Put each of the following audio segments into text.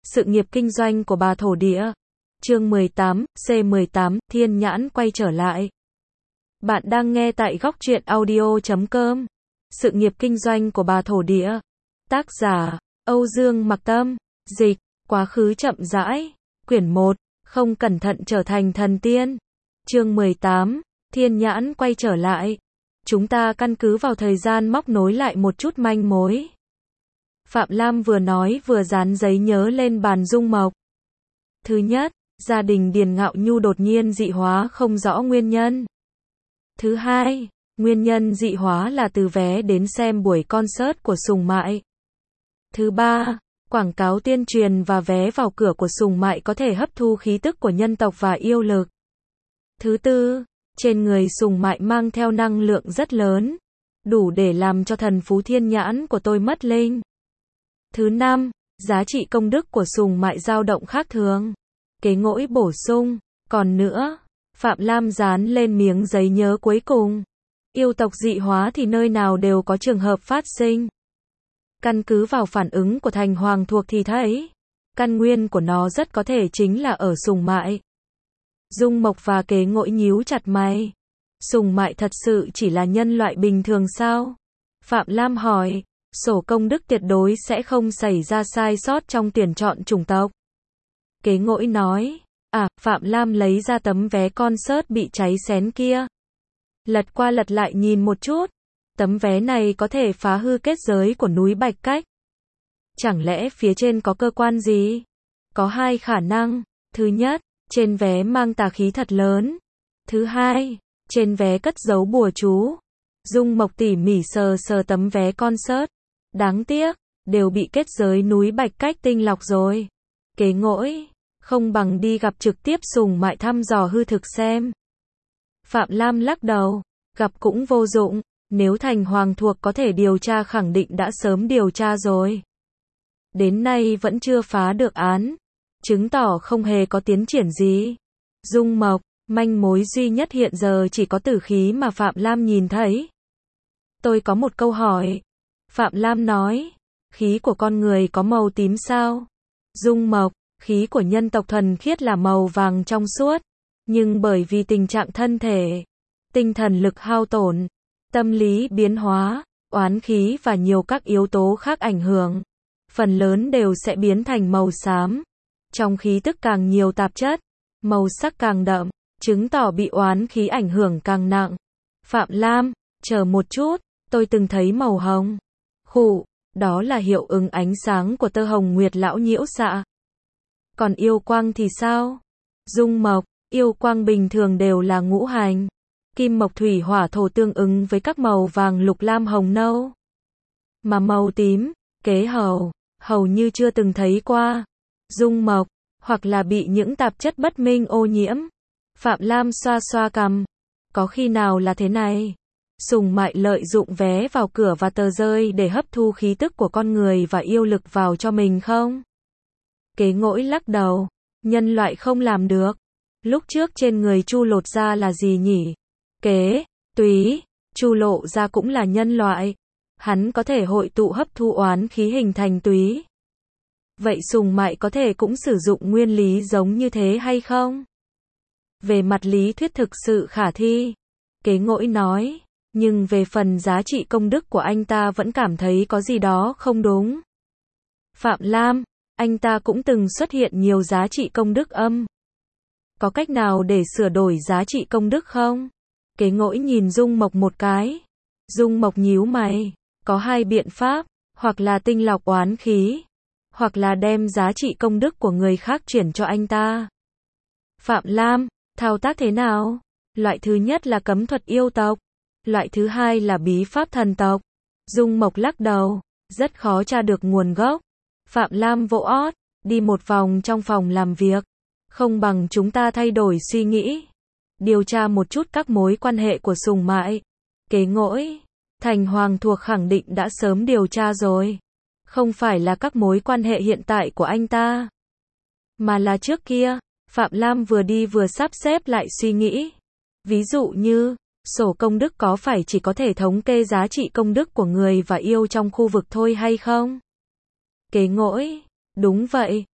Sự nghiệp kinh doanh của bà thổ địa. Chương 18, C18, Thiên Nhãn quay trở lại. Bạn đang nghe tại góc truyện audio.com. Sự nghiệp kinh doanh của bà thổ địa. Tác giả, Âu Dương Mặc Tâm. Dịch, Quá khứ chậm rãi. Quyển 1, Không cẩn thận trở thành thần tiên. Chương 18, Thiên Nhãn quay trở lại. Chúng ta căn cứ vào thời gian móc nối lại một chút manh mối. Phạm Lam vừa nói vừa dán giấy nhớ lên bàn Dung Mộc. Thứ nhất, gia đình Điền Ngạo Nhu đột nhiên dị hóa không rõ nguyên nhân. Thứ hai, nguyên nhân dị hóa là từ vé đến xem buổi concert của Sùng Mại. Thứ ba, quảng cáo tuyên truyền và vé vào cửa của Sùng Mại có thể hấp thu khí tức của nhân tộc và yêu lực. Thứ tư, trên người Sùng Mại mang theo năng lượng rất lớn, đủ để làm cho thần phú thiên nhãn của tôi mất linh. Thứ năm, giá trị công đức của Sùng Mại dao động khác thường. Kế ngỗi bổ sung, còn nữa, Phạm Lam dán lên miếng giấy nhớ cuối cùng. Yêu tộc dị hóa thì nơi nào đều có trường hợp phát sinh. Căn cứ vào phản ứng của Thành Hoàng thuộc thì thấy, căn nguyên của nó rất có thể chính là ở Sùng Mại. Dung Mộc và Kế ngỗi nhíu chặt mày. Sùng Mại thật sự chỉ là nhân loại bình thường sao? Phạm Lam hỏi. Sổ công đức tuyệt đối sẽ không xảy ra sai sót trong tuyển chọn chủng tộc. Kế ngỗi nói. Phạm Lam lấy ra tấm vé concert bị cháy xén kia. Lật qua lật lại nhìn một chút. Tấm vé này có thể phá hư kết giới của núi Bạch Cách. Chẳng lẽ phía trên có cơ quan gì? Có hai khả năng. Thứ nhất, trên vé mang tà khí thật lớn. Thứ hai, trên vé cất giấu bùa chú. Dung Mộc tỉ mỉ sờ sờ tấm vé concert. Đáng tiếc, đều bị kết giới núi Bạch Cách tinh lọc rồi. Kế ngỗi, không bằng đi gặp trực tiếp Sùng Mại thăm dò hư thực xem. Phạm Lam lắc đầu, gặp cũng vô dụng, nếu Thành Hoàng thuộc có thể điều tra khẳng định đã sớm điều tra rồi. Đến nay vẫn chưa phá được án, chứng tỏ không hề có tiến triển gì. Dung Mộc, manh mối duy nhất hiện giờ chỉ có tử khí mà Phạm Lam nhìn thấy. Tôi có một câu hỏi. Phạm Lam nói, khí của con người có màu tím sao? Dung Mộc, khí của nhân tộc thuần khiết là màu vàng trong suốt, nhưng bởi vì tình trạng thân thể, tinh thần lực hao tổn, tâm lý biến hóa, oán khí và nhiều các yếu tố khác ảnh hưởng, phần lớn đều sẽ biến thành màu xám. Trong khí tức càng nhiều tạp chất, màu sắc càng đậm, chứng tỏ bị oán khí ảnh hưởng càng nặng. Phạm Lam, chờ một chút, tôi từng thấy màu hồng. Khụ, đó là hiệu ứng ánh sáng của tơ hồng nguyệt lão nhiễu xạ. Còn yêu quang thì sao? Dung Mộc, yêu quang bình thường đều là ngũ hành. Kim mộc thủy hỏa thổ tương ứng với các màu vàng lục lam hồng nâu. Mà màu tím, Kế hầu như chưa từng thấy qua. Dung Mộc, hoặc là bị những tạp chất bất minh ô nhiễm. Phạm Lam xoa xoa cằm. Có khi nào là thế này? Sùng Mại lợi dụng vé vào cửa và tờ rơi để hấp thu khí tức của con người và yêu lực vào cho mình không? Kế ngỗi lắc đầu. Nhân loại không làm được. Lúc trước trên người Chu Lột Ra là gì nhỉ? Kế, Túy, Chu Lộ Ra cũng là nhân loại. Hắn có thể hội tụ hấp thu oán khí hình thành túy. Vậy Sùng Mại có thể cũng sử dụng nguyên lý giống như thế hay không? Về mặt lý thuyết thực sự khả thi. Kế ngỗi nói. Nhưng về phần giá trị công đức của anh ta vẫn cảm thấy có gì đó không đúng. Phạm Lam, anh ta cũng từng xuất hiện nhiều giá trị công đức âm. Có cách nào để sửa đổi giá trị công đức không? Kế ngỗi nhìn Dung Mộc một cái. Dung Mộc nhíu mày. Có hai biện pháp, hoặc là tinh lọc oán khí, hoặc là đem giá trị công đức của người khác chuyển cho anh ta. Phạm Lam, thao tác thế nào? Loại thứ nhất là cấm thuật yêu tộc. Loại thứ hai là bí pháp thần tộc. Dung Mộc lắc đầu, rất khó tra được nguồn gốc. Phạm Lam vỗ ót, đi một vòng trong phòng làm việc. Không bằng chúng ta thay đổi suy nghĩ. Điều tra một chút các mối quan hệ của Sùng Mại. Kế ngỗi, Thành Hoàng thuộc khẳng định đã sớm điều tra rồi. Không phải là các mối quan hệ hiện tại của anh ta, mà là trước kia. Phạm Lam vừa đi vừa sắp xếp lại suy nghĩ. Ví dụ như, sổ công đức có phải chỉ có thể thống kê giá trị công đức của người và yêu trong khu vực thôi hay không? Kế ngỗi, đúng vậy,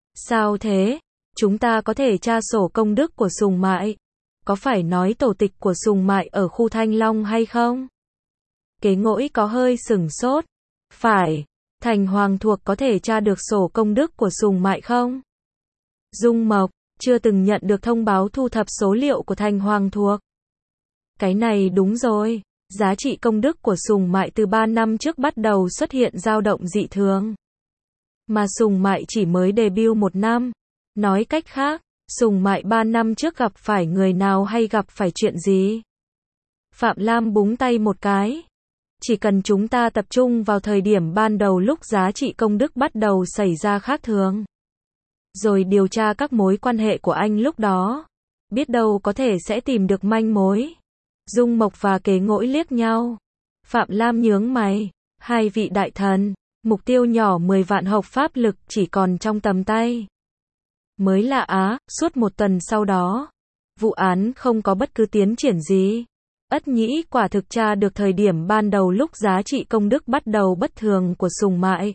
Sao thế? Chúng ta có thể tra sổ công đức của Sùng Mại. Có phải nói tổ tịch của Sùng Mại ở khu Thanh Long hay không? Kế Ngỗi có hơi sửng sốt. Phải, Thành Hoàng thuộc có thể tra được sổ công đức của Sùng Mại không? Dung Mộc, chưa từng nhận được thông báo thu thập số liệu của Thành Hoàng thuộc. Cái này đúng rồi, giá trị công đức của Sùng Mại từ 3 năm trước bắt đầu xuất hiện dao động dị thường. Mà Sùng Mại chỉ mới debut 1 năm. Nói cách khác, Sùng Mại 3 năm trước gặp phải người nào hay gặp phải chuyện gì? Phạm Lam búng tay một cái. Chỉ cần chúng ta tập trung vào thời điểm ban đầu lúc giá trị công đức bắt đầu xảy ra khác thường. Rồi điều tra các mối quan hệ của anh lúc đó. Biết đâu có thể sẽ tìm được manh mối. Dung Mộc và Kế Ngỗi liếc nhau. Phạm Lam nhướng mày. Hai vị đại thần, mục tiêu nhỏ 10 vạn hộc pháp lực chỉ còn trong tầm tay. Mới lạ á, suốt 1 tuần sau đó, vụ án không có bất cứ tiến triển gì. Ất Nhĩ quả thực tra được thời điểm ban đầu lúc giá trị công đức bắt đầu bất thường của Sùng Mại.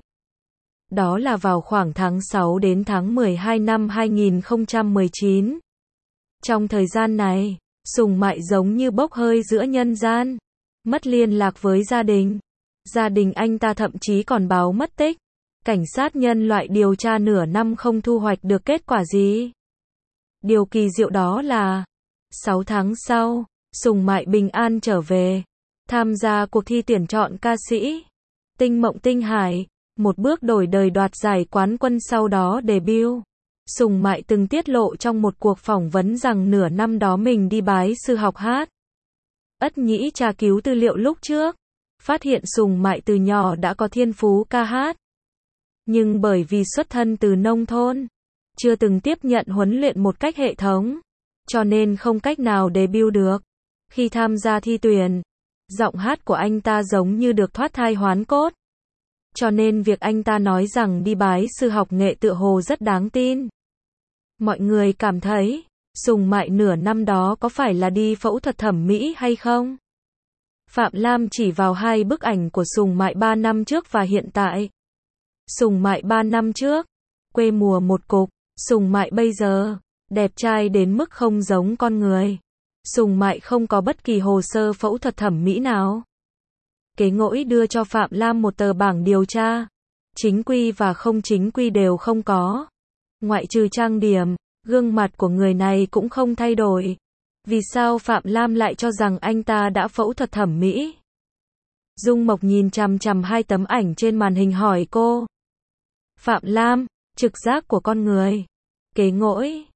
Đó là vào khoảng tháng 6 đến tháng 12 năm 2019. Trong thời gian này, Sùng Mại giống như bốc hơi giữa nhân gian, mất liên lạc với gia đình. Gia đình anh ta thậm chí còn báo mất tích. Cảnh sát nhân loại điều tra nửa năm không thu hoạch được kết quả gì. Điều kỳ diệu đó là 6 tháng sau, Sùng Mại bình an trở về, tham gia cuộc thi tuyển chọn ca sĩ Tinh Mộng Tinh Hải, một bước đổi đời đoạt giải quán quân sau đó debut. Sùng Mại từng tiết lộ trong một cuộc phỏng vấn rằng nửa năm đó mình đi bái sư học hát. Ất Nhĩ tra cứu tư liệu lúc trước, phát hiện Sùng Mại từ nhỏ đã có thiên phú ca hát. Nhưng bởi vì xuất thân từ nông thôn, chưa từng tiếp nhận huấn luyện một cách hệ thống, cho nên không cách nào debut được. Khi tham gia thi tuyển, giọng hát của anh ta giống như được thoát thai hoán cốt. Cho nên việc anh ta nói rằng đi bái sư học nghệ tựa hồ rất đáng tin. Mọi người cảm thấy, Sùng Mại nửa năm đó có phải là đi phẫu thuật thẩm mỹ hay không? Phạm Lam chỉ vào 2 bức ảnh của Sùng Mại 3 năm trước và hiện tại. Sùng Mại 3 năm trước, quê mùa một cục. Sùng Mại bây giờ, đẹp trai đến mức không giống con người. Sùng Mại không có bất kỳ hồ sơ phẫu thuật thẩm mỹ nào. Kế Ngỗi đưa cho Phạm Lam một tờ bảng điều tra. Chính quy và không chính quy đều không có. Ngoại trừ trang điểm, gương mặt của người này cũng không thay đổi. Vì sao Phạm Lam lại cho rằng anh ta đã phẫu thuật thẩm mỹ? Dung Mộc nhìn chằm chằm 2 tấm ảnh trên màn hình hỏi cô. Phạm Lam, trực giác của con người. Kế Ngỗi,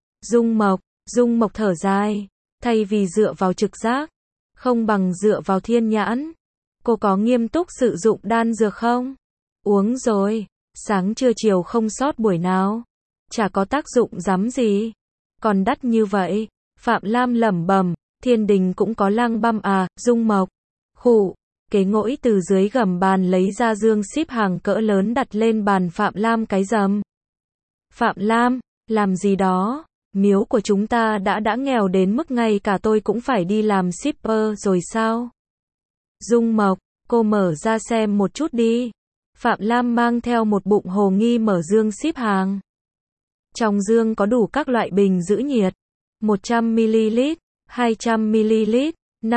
Dung Mộc thở dài. Thay vì dựa vào trực giác, không bằng dựa vào thiên nhãn. Cô có nghiêm túc sử dụng đan dược không? Uống rồi, sáng trưa chiều không sót buổi nào. Chả có tác dụng rắm gì. Còn đắt như vậy. Phạm Lam lẩm bẩm, thiên đình cũng có lang băm à, Dung Mộc. Khụ, Kế Ngỗi từ dưới gầm bàn lấy ra dương ship hàng cỡ lớn đặt lên bàn Phạm Lam cái rầm. Phạm Lam, làm gì đó? Miếu của chúng ta đã nghèo đến mức ngay cả tôi cũng phải đi làm shipper rồi sao? Dung Mộc, cô mở ra xem một chút đi. Phạm Lam mang theo một bụng hồ nghi mở dương ship hàng. Trong dương có đủ các loại bình giữ nhiệt. 100ml, 200ml,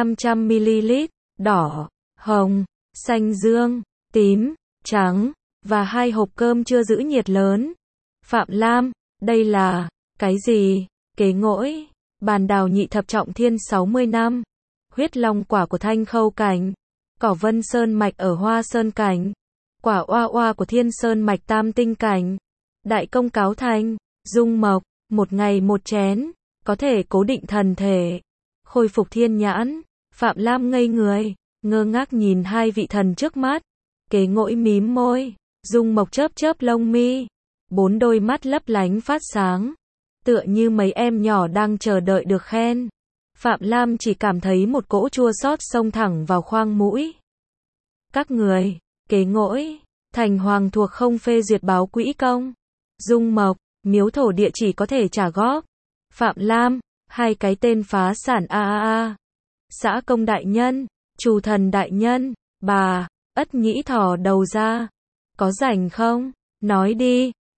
500ml, đỏ, hồng, xanh dương, tím, trắng, và 2 hộp cơm chưa giữ nhiệt lớn. Phạm Lam, đây là cái gì? Kế Ngỗi, bàn đào nhị thập trọng thiên 60 năm, huyết long quả của Thanh Khâu Cảnh, cỏ Vân Sơn Mạch ở Hoa Sơn Cảnh, quả oa oa của Thiên Sơn Mạch Tam Tinh Cảnh, đại công cáo thành. Dung Mộc, 1 ngày 1 chén, có thể cố định thần thể, khôi phục thiên nhãn. Phạm Lam ngây người, ngơ ngác nhìn 2 vị thần trước mắt. Kế Ngỗi mím môi, Dung Mộc chớp chớp lông mi, 4 đôi mắt lấp lánh phát sáng, tựa như mấy em nhỏ đang chờ đợi được khen. Phạm Lam chỉ cảm thấy một cỗ chua xót xông thẳng vào khoang mũi. Các người, Kế Ngỗi, Thành Hoàng thuộc không phê duyệt báo quỹ công. Dung Mộc, miếu thổ địa chỉ có thể trả góp. Phạm Lam, 2 cái tên phá sản a. Xã công đại nhân, Trù thần đại nhân, bà. Ất Nhĩ thò đầu ra. Có rảnh không? Nói đi.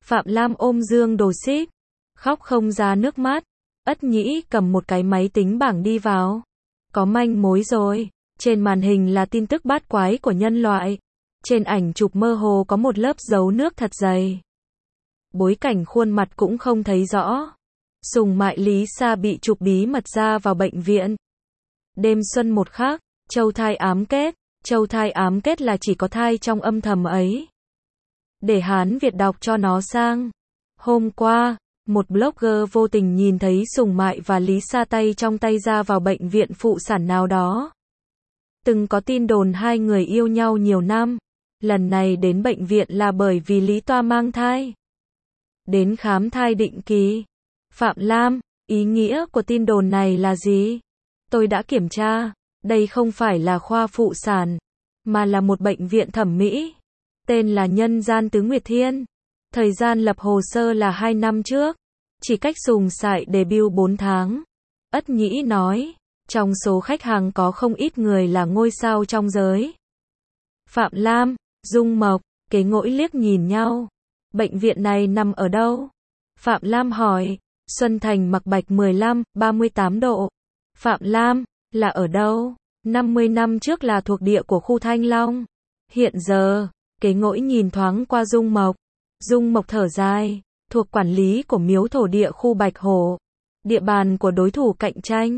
Phạm Lam ôm Dương Đồ Xích, khóc không ra nước mắt. Ất Nhĩ cầm một cái máy tính bảng đi vào. Có manh mối rồi. Trên màn hình là tin tức bát quái của nhân loại. Trên ảnh chụp mơ hồ có một lớp dấu nước thật dày. Bối cảnh khuôn mặt cũng không thấy rõ. Sùng Mại Lý Sa bị chụp bí mật ra vào bệnh viện. Đêm xuân một khắc, châu thai ám kết. Châu thai ám kết là chỉ có thai trong âm thầm ấy. Để Hán Việt đọc cho nó sang. Hôm qua, một blogger vô tình nhìn thấy Sùng Mại và Lý Sa tay trong tay ra vào bệnh viện phụ sản nào đó. Từng có tin đồn hai người yêu nhau nhiều năm. Lần này đến bệnh viện là bởi vì Lý Toa mang thai. Đến khám thai định kỳ. Phạm Lam, ý nghĩa của tin đồn này là gì? Tôi đã kiểm tra, đây không phải là khoa phụ sản, mà là một bệnh viện thẩm mỹ. Tên là Nhân Gian Tứ Nguyệt Thiên. Thời gian lập hồ sơ là 2 năm trước. Chỉ cách Sùng Sại debut 4 tháng. Ất Nhĩ nói, trong số khách hàng có không ít người là ngôi sao trong giới. Phạm Lam, Dung Mộc, Kế Ngỗi liếc nhìn nhau. Bệnh viện này nằm ở đâu? Phạm Lam hỏi. Xuân Thành Mặc Bạch 15, 38 độ. Phạm Lam, là ở đâu? 50 năm trước là thuộc địa của khu Thanh Long. Hiện giờ, Kế Ngỗi nhìn thoáng qua Dung Mộc. Dung Mộc thở dài, thuộc quản lý của miếu thổ địa khu Bạch Hổ. Địa bàn của đối thủ cạnh tranh.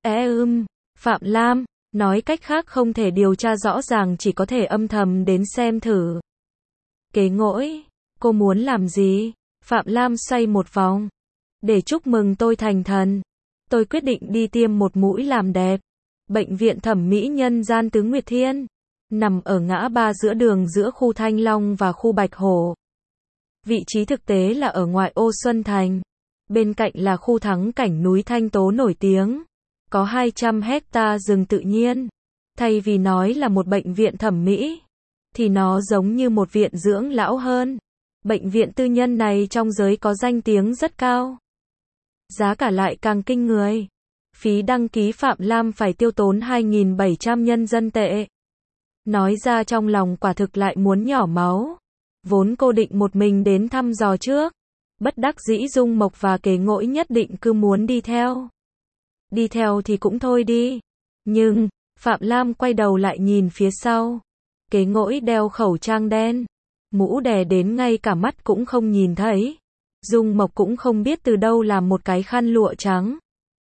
Phạm Lam, nói cách khác không thể điều tra rõ ràng, chỉ có thể âm thầm đến xem thử. Kế Ngỗi, cô muốn làm gì? Phạm Lam xoay một vòng. Để chúc mừng tôi thành thần. Tôi quyết định đi tiêm một mũi làm đẹp. Bệnh viện thẩm mỹ Nhân Gian Tứ Nguyệt Thiên nằm ở ngã ba giữa đường giữa khu Thanh Long và khu Bạch Hổ. Vị trí thực tế là ở ngoại ô Xuân Thành. Bên cạnh là khu thắng cảnh núi Thanh Tố nổi tiếng. Có 200 hecta rừng tự nhiên. Thay vì nói là một bệnh viện thẩm mỹ, thì nó giống như một viện dưỡng lão hơn. Bệnh viện tư nhân này trong giới có danh tiếng rất cao. Giá cả lại càng kinh người. Phí đăng ký Phạm Lam phải tiêu tốn 2.700 nhân dân tệ. Nói ra trong lòng quả thực lại muốn nhỏ máu. Vốn cô định một mình đến thăm dò trước. Bất đắc dĩ Dung Mộc và Kế Ngỗi nhất định cứ muốn đi theo. Đi theo thì cũng thôi đi. Nhưng, Phạm Lam quay đầu lại nhìn phía sau. Kế Ngỗi đeo khẩu trang đen. Mũ đè đến ngay cả mắt cũng không nhìn thấy. Dung Mộc cũng không biết từ đâu làm một cái khăn lụa trắng.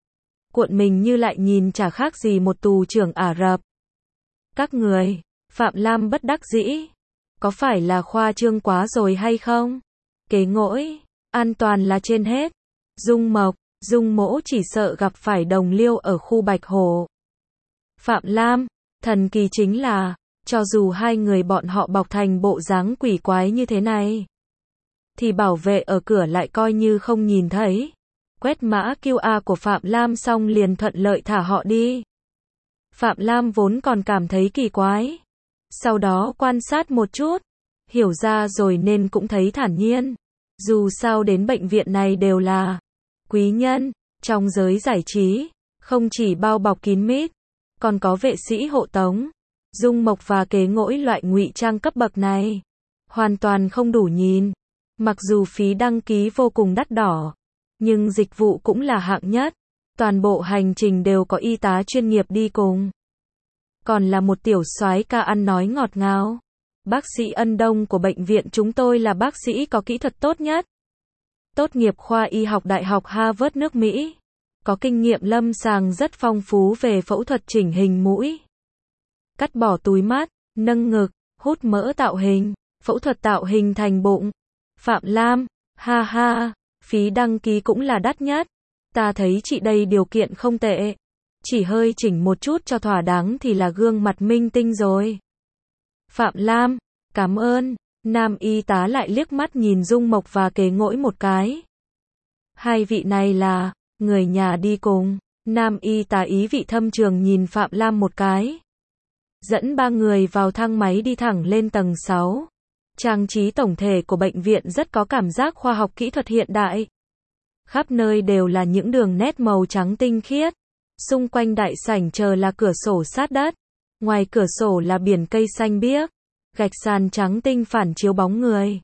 Cuộn mình như lại nhìn chả khác gì một tù trưởng Ả Rập. Các người, Phạm Lam bất đắc dĩ. Có phải là khoa trương quá rồi hay không? Kế Ngỗi, an toàn là trên hết. Dung Mộc, Dung Mỗ chỉ sợ gặp phải đồng liêu ở khu Bạch Hổ. Phạm Lam, thần kỳ chính là, cho dù hai người bọn họ bọc thành bộ dáng quỷ quái như thế này, thì bảo vệ ở cửa lại coi như không nhìn thấy. Quét mã QR của Phạm Lam xong liền thuận lợi thả họ đi. Phạm Lam vốn còn cảm thấy kỳ quái. Sau đó quan sát một chút, hiểu ra rồi nên cũng thấy thản nhiên. Dù sao đến bệnh viện này đều là quý nhân, trong giới giải trí, không chỉ bao bọc kín mít, còn có vệ sĩ hộ tống. Dung Mộc và Kế Ngỗi loại ngụy trang cấp bậc này, hoàn toàn không đủ nhìn. Mặc dù phí đăng ký vô cùng đắt đỏ, nhưng dịch vụ cũng là hạng nhất. Toàn bộ hành trình đều có y tá chuyên nghiệp đi cùng. Còn là một tiểu soái ca ăn nói ngọt ngào. Bác sĩ Ân Đông của bệnh viện chúng tôi là bác sĩ có kỹ thuật tốt nhất. Tốt nghiệp khoa y học Đại học Harvard nước Mỹ. Có kinh nghiệm lâm sàng rất phong phú về phẫu thuật chỉnh hình mũi, cắt bỏ túi mắt, nâng ngực, hút mỡ tạo hình, phẫu thuật tạo hình thành bụng. Phạm Lam, ha ha, phí đăng ký cũng là đắt nhất. Ta thấy chị đây điều kiện không tệ. Chỉ hơi chỉnh một chút cho thỏa đáng thì là gương mặt minh tinh rồi. Phạm Lam, cảm ơn. Nam y tá lại liếc mắt nhìn Dung Mộc và Kế Ngỗi một cái. Hai vị này là người nhà đi cùng. Nam y tá ý vị thâm trường nhìn Phạm Lam một cái. Dẫn ba người vào thang máy đi thẳng lên tầng 6. Trang trí tổng thể của bệnh viện rất có cảm giác khoa học kỹ thuật hiện đại. Khắp nơi đều là những đường nét màu trắng tinh khiết. Xung quanh đại sảnh chờ là cửa sổ sát đất. Ngoài cửa sổ là biển cây xanh biếc. Gạch sàn trắng tinh phản chiếu bóng người.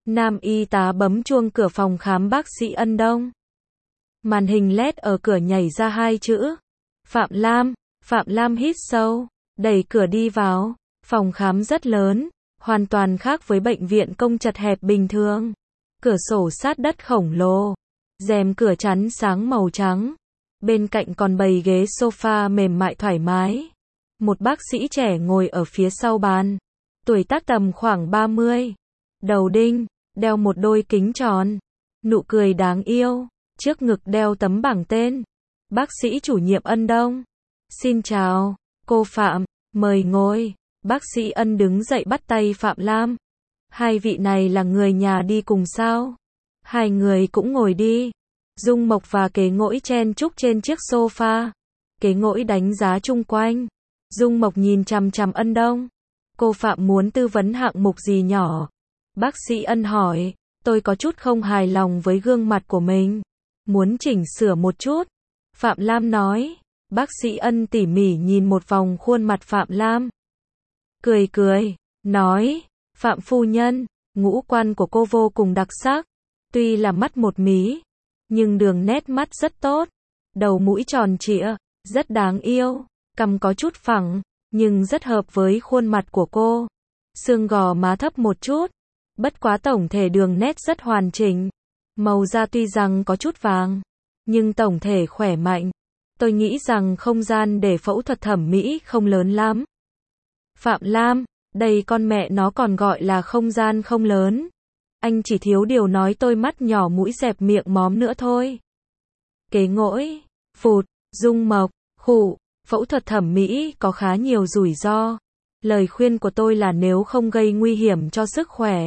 Nam y tá bấm chuông cửa phòng khám bác sĩ Ân Đông. Màn hình LED ở cửa nhảy ra hai chữ. Phạm Lam. Phạm Lam hít sâu, đẩy cửa đi vào. Phòng khám rất lớn, hoàn toàn khác với bệnh viện công chật hẹp bình thường. Cửa sổ sát đất khổng lồ, rèm cửa chắn sáng màu trắng. Bên cạnh còn bày ghế sofa mềm mại thoải mái. Một bác sĩ trẻ ngồi ở phía sau bàn. Tuổi tác tầm khoảng 30. Đầu đinh, đeo một đôi kính tròn. Nụ cười đáng yêu, trước ngực đeo tấm bảng tên. Bác sĩ chủ nhiệm Ân Đông. Xin chào, cô Phạm, mời ngồi. Bác sĩ Ân đứng dậy bắt tay Phạm Lam. Hai vị này là người nhà đi cùng sao? Hai người cũng ngồi đi. Dung Mộc và Kế Ngỗi chen chúc trên chiếc sofa. Kế Ngỗi đánh giá chung quanh. Dung Mộc nhìn chằm chằm Ân Đông. Cô Phạm muốn tư vấn hạng mục gì nhỏ? Bác sĩ Ân hỏi. Tôi có chút không hài lòng với gương mặt của mình. Muốn chỉnh sửa một chút. Phạm Lam nói. Bác sĩ Ân tỉ mỉ nhìn một vòng khuôn mặt Phạm Lam. Cười cười, nói. Phạm phu nhân, ngũ quan của cô vô cùng đặc sắc. Tuy là mắt một mí, nhưng đường nét mắt rất tốt. Đầu mũi tròn trịa, rất đáng yêu. Cằm có chút phẳng, nhưng rất hợp với khuôn mặt của cô. Xương gò má thấp một chút. Bất quá tổng thể đường nét rất hoàn chỉnh. Màu da tuy rằng có chút vàng, nhưng tổng thể khỏe mạnh. Tôi nghĩ rằng không gian để phẫu thuật thẩm mỹ không lớn lắm. Phạm Lam, đây con mẹ nó còn gọi là không gian không lớn. Anh chỉ thiếu điều nói tôi mắt nhỏ mũi dẹp miệng móm nữa thôi. Kế Ngỗi, phụt, Dung Mộc, khụ, phẫu thuật thẩm mỹ có khá nhiều rủi ro. Lời khuyên của tôi là nếu không gây nguy hiểm cho sức khỏe.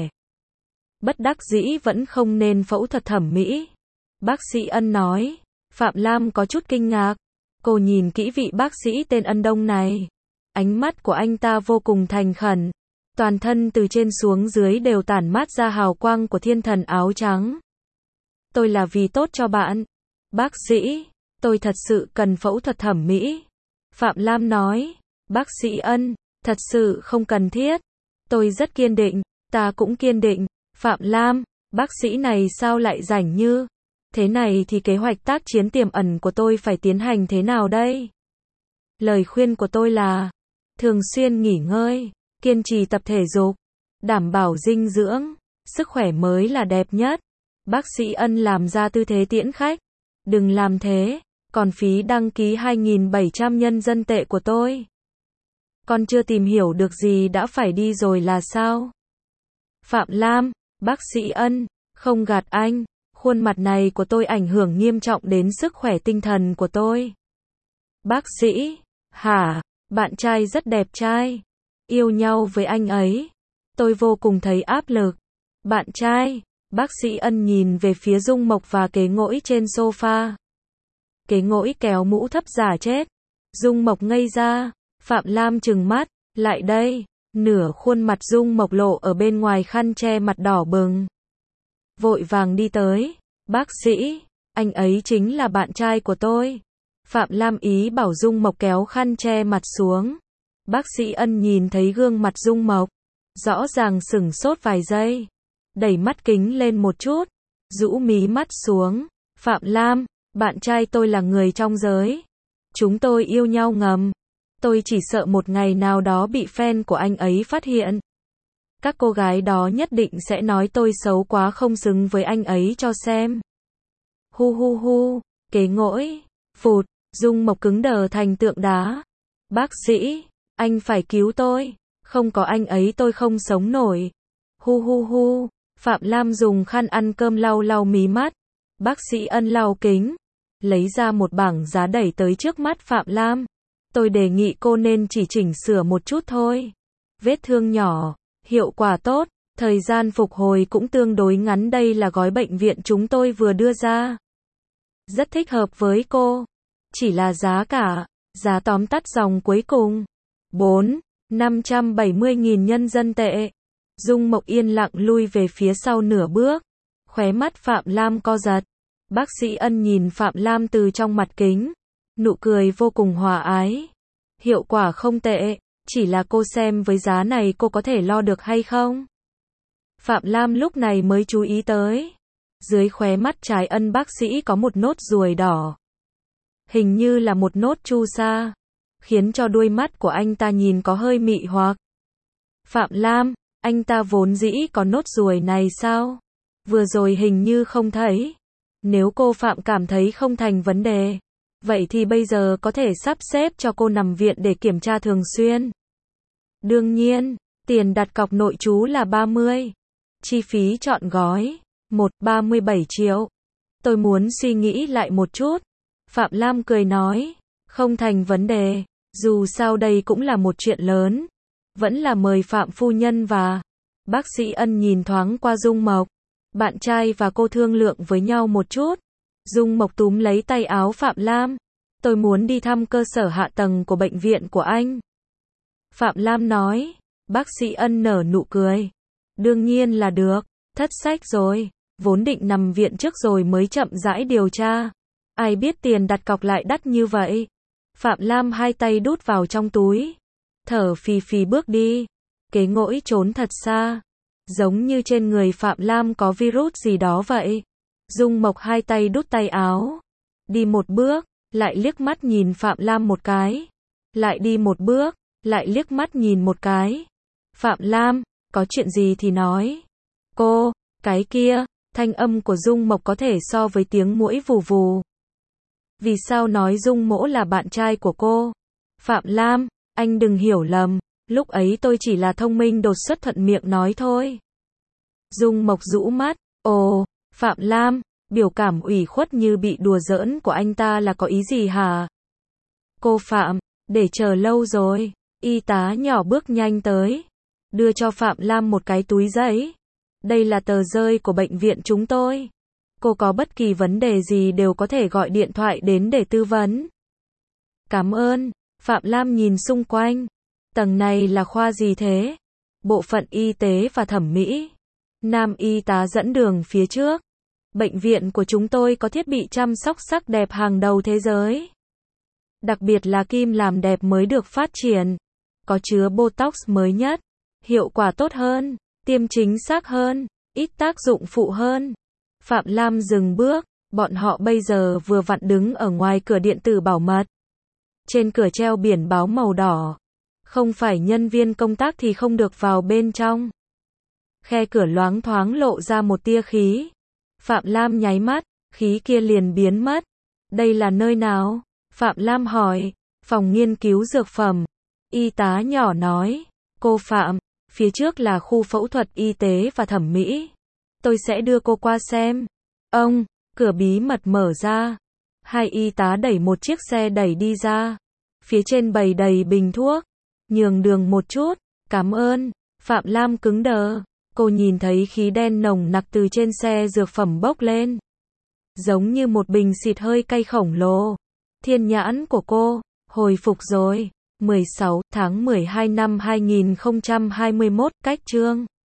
Bất đắc dĩ vẫn không nên phẫu thuật thẩm mỹ. Bác sĩ Ân nói. Phạm Lam có chút kinh ngạc. Cô nhìn kỹ vị bác sĩ tên Ân Đông này. Ánh mắt của anh ta vô cùng thành khẩn. Toàn thân từ trên xuống dưới đều tản mát ra hào quang của thiên thần áo trắng. Tôi là vì tốt cho bạn. Bác sĩ, tôi thật sự cần phẫu thuật thẩm mỹ. Phạm Lam nói. Bác sĩ Ân, thật sự không cần thiết. Tôi rất kiên định, ta cũng kiên định. Phạm Lam, bác sĩ này sao lại rảnh như thế này thì kế hoạch tác chiến tiềm ẩn của tôi phải tiến hành thế nào đây? Lời khuyên của tôi là thường xuyên nghỉ ngơi, kiên trì tập thể dục, đảm bảo dinh dưỡng, sức khỏe mới là đẹp nhất. Bác sĩ Ân làm ra tư thế tiễn khách. Đừng làm thế, còn phí đăng ký 2.700 nhân dân tệ của tôi. Con chưa tìm hiểu được gì đã phải đi rồi là sao? Phạm Lam, bác sĩ Ân, không gạt anh. Khuôn mặt này của tôi ảnh hưởng nghiêm trọng đến sức khỏe tinh thần của tôi. Bác sĩ, hả, bạn trai rất đẹp trai. Yêu nhau với anh ấy. Tôi vô cùng thấy áp lực. Bạn trai, bác sĩ Ân nhìn về phía Dung Mộc và Kế Ngỗi trên sofa. Kế Ngỗi kéo mũ thấp giả chết. Dung Mộc ngây ra. Phạm Lam trừng mắt, lại đây. Nửa khuôn mặt Dung Mộc lộ ở bên ngoài khăn che mặt đỏ bừng. Vội vàng đi tới. Bác sĩ, anh ấy chính là bạn trai của tôi. Phạm Lam ý bảo Dung Mộc kéo khăn che mặt xuống. Bác sĩ Ân nhìn thấy gương mặt Dung Mộc. Rõ ràng sửng sốt vài giây. Đẩy mắt kính lên một chút. Rũ mí mắt xuống. Phạm Lam, bạn trai tôi là người trong giới. Chúng tôi yêu nhau ngầm. Tôi chỉ sợ một ngày nào đó bị fan của anh ấy phát hiện. Các cô gái đó nhất định sẽ nói tôi xấu quá không xứng với anh ấy cho xem. Hu hu hu, Kế Ngỗi, phụt, Dung Mộc cứng đờ thành tượng đá. Bác sĩ, anh phải cứu tôi, không có anh ấy tôi không sống nổi. Hu hu hu, Phạm Lam dùng khăn ăn cơm lau lau mí mắt. Bác sĩ Ân lau kính, lấy ra một bảng giá đẩy tới trước mắt Phạm Lam. Tôi đề nghị cô nên chỉ chỉnh sửa một chút thôi. Vết thương nhỏ, hiệu quả tốt, thời gian phục hồi cũng tương đối ngắn. Đây là gói bệnh viện chúng tôi vừa đưa ra. Rất thích hợp với cô. Chỉ là giá cả, giá tóm tắt dòng cuối cùng. 570.000 nhân dân tệ. Dung Mộc yên lặng lui về phía sau nửa bước. Khóe mắt Phạm Lam co giật. Bác sĩ Ân nhìn Phạm Lam từ trong mặt kính. Nụ cười vô cùng hòa ái. Hiệu quả không tệ, chỉ là cô xem với giá này cô có thể lo được hay không? Phạm Lam lúc này mới chú ý tới. Dưới khóe mắt trái Ân bác sĩ có một nốt ruồi đỏ. Hình như là một nốt chu sa. Khiến cho đuôi mắt của anh ta nhìn có hơi mị hoặc. Phạm Lam, anh ta vốn dĩ có nốt ruồi này sao? Vừa rồi hình như không thấy. Nếu cô Phạm cảm thấy không thành vấn đề, vậy thì bây giờ có thể sắp xếp cho cô nằm viện để kiểm tra thường xuyên. Đương nhiên, tiền đặt cọc nội trú là 30. Chi phí trọn gói, 37 triệu. Tôi muốn suy nghĩ lại một chút. Phạm Lam cười nói, không thành vấn đề, dù sao đây cũng là một chuyện lớn. Vẫn là mời Phạm phu nhân và bác sĩ Ân nhìn thoáng qua Dung Mộc. Bạn trai và cô thương lượng với nhau một chút. Dung Mộc túm lấy tay áo Phạm Lam. Tôi muốn đi thăm cơ sở hạ tầng của bệnh viện của anh. Phạm Lam nói. Bác sĩ Ân nở nụ cười. Đương nhiên là được. Thất sách rồi. Vốn định nằm viện trước rồi mới chậm rãi điều tra. Ai biết tiền đặt cọc lại đắt như vậy. Phạm Lam hai tay đút vào trong túi. Thở phì phì bước đi. Kế ngỗi trốn thật xa. Giống như trên người Phạm Lam có virus gì đó vậy. Dung Mộc hai tay đút tay áo. Đi một bước, lại liếc mắt nhìn Phạm Lam một cái. Lại đi một bước, lại liếc mắt nhìn một cái. Phạm Lam, có chuyện gì thì nói. Cô, cái kia, thanh âm của Dung Mộc có thể so với tiếng muỗi vù vù. Vì sao nói Dung Mỗ là bạn trai của cô? Phạm Lam, anh đừng hiểu lầm. Lúc ấy tôi chỉ là thông minh đột xuất thuận miệng nói thôi. Dung Mộc rũ mắt. Ồ, Phạm Lam, biểu cảm ủy khuất như bị đùa giỡn của anh ta là có ý gì hả? Cô Phạm, để chờ lâu rồi. Y tá nhỏ bước nhanh tới. Đưa cho Phạm Lam một cái túi giấy. Đây là tờ rơi của bệnh viện chúng tôi. Cô có bất kỳ vấn đề gì đều có thể gọi điện thoại đến để tư vấn. Cảm ơn. Phạm Lam nhìn xung quanh. Tầng này là khoa gì thế? Bộ phận y tế và thẩm mỹ. Nam y tá dẫn đường phía trước. Bệnh viện của chúng tôi có thiết bị chăm sóc sắc đẹp hàng đầu thế giới. Đặc biệt là kim làm đẹp mới được phát triển. Có chứa Botox mới nhất. Hiệu quả tốt hơn. Tiêm chính xác hơn. Ít tác dụng phụ hơn. Phạm Lam dừng bước. Bọn họ bây giờ vừa vặn đứng ở ngoài cửa điện tử bảo mật. Trên cửa treo biển báo màu đỏ. Không phải nhân viên công tác thì không được vào bên trong. Khe cửa loáng thoáng lộ ra một tia khí. Phạm Lam nháy mắt, khí kia liền biến mất. Đây là nơi nào? Phạm Lam hỏi. Phòng nghiên cứu dược phẩm. Y tá nhỏ nói. Cô Phạm, phía trước là khu phẫu thuật y tế và thẩm mỹ. Tôi sẽ đưa cô qua xem. Ông, cửa bí mật mở ra. Hai y tá đẩy một chiếc xe đẩy đi ra. Phía trên bày đầy bình thuốc. Nhường đường một chút. Cảm ơn. Phạm Lam cứng đờ. Cô nhìn thấy khí đen nồng nặc từ trên xe dược phẩm bốc lên. Giống như một bình xịt hơi cay khổng lồ. Thiên nhãn của cô, hồi phục rồi. 16 tháng 12 năm 2021, cách chương